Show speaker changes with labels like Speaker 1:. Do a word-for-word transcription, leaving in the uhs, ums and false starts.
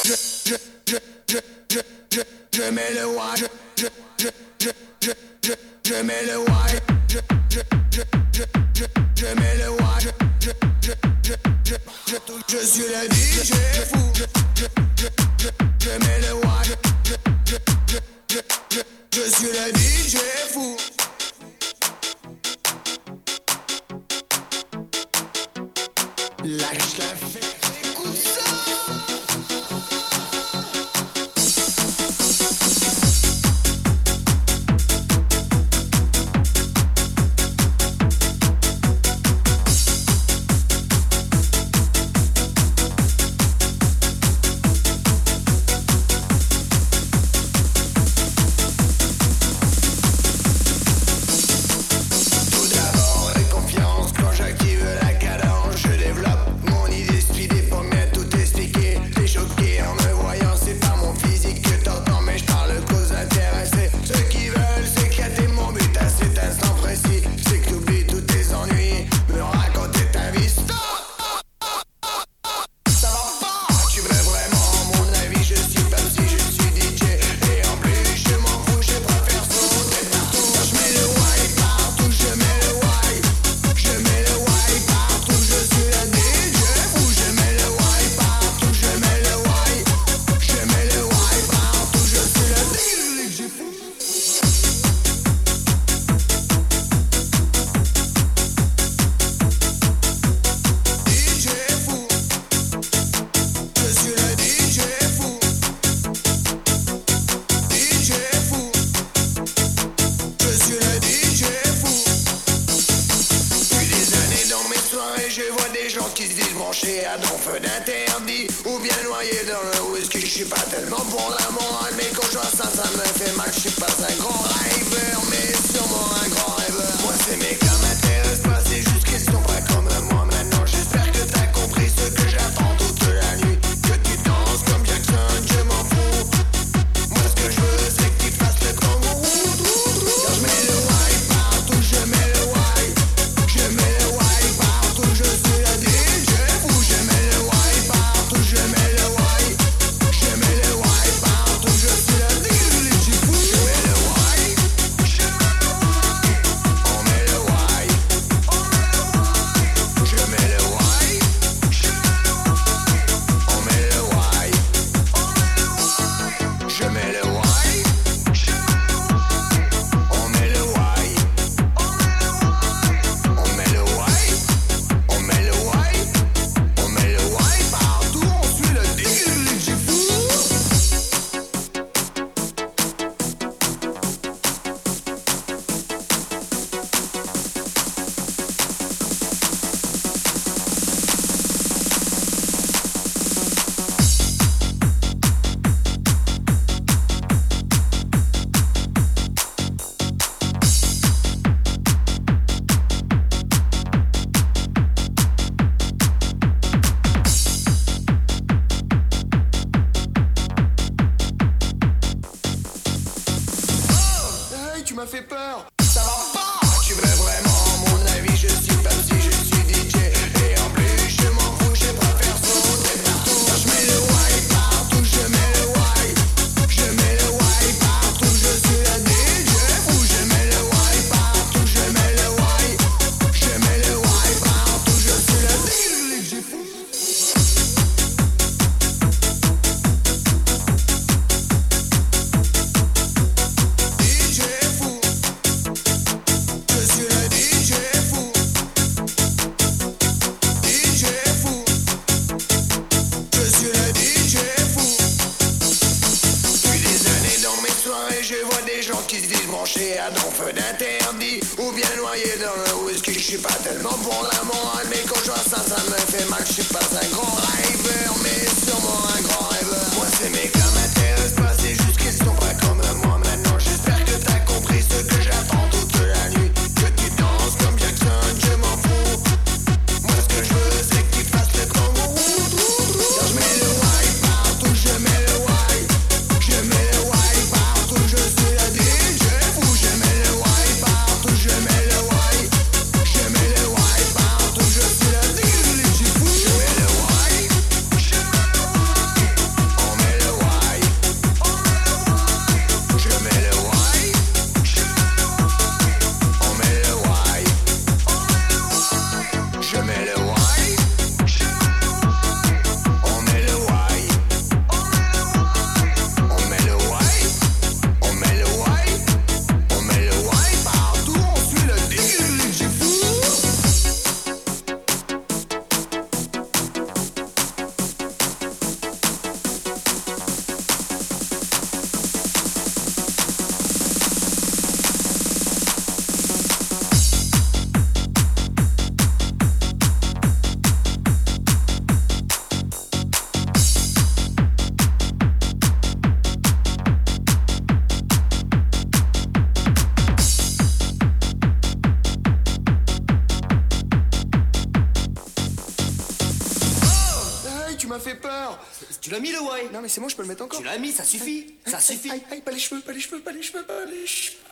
Speaker 1: Je mets le why, je, je, je, je, je, je mets le why, je, je, je, je, je, je mets le why, je, je, je, je, je, je, je suis le D J fou, je, je, je, je, je mets le why, je, je, je, je, je, je suis le D J fou. Lâche la fête, écoute ça.
Speaker 2: Je mets le l'as mis le why.
Speaker 1: Non mais c'est bon, je peux le mettre encore.
Speaker 2: Tu l'as mis, ça suffit. Ça
Speaker 1: Aïe,
Speaker 2: suffit.
Speaker 1: Aïe, aïe, pas les cheveux, pas les cheveux, pas les cheveux, pas les cheveux.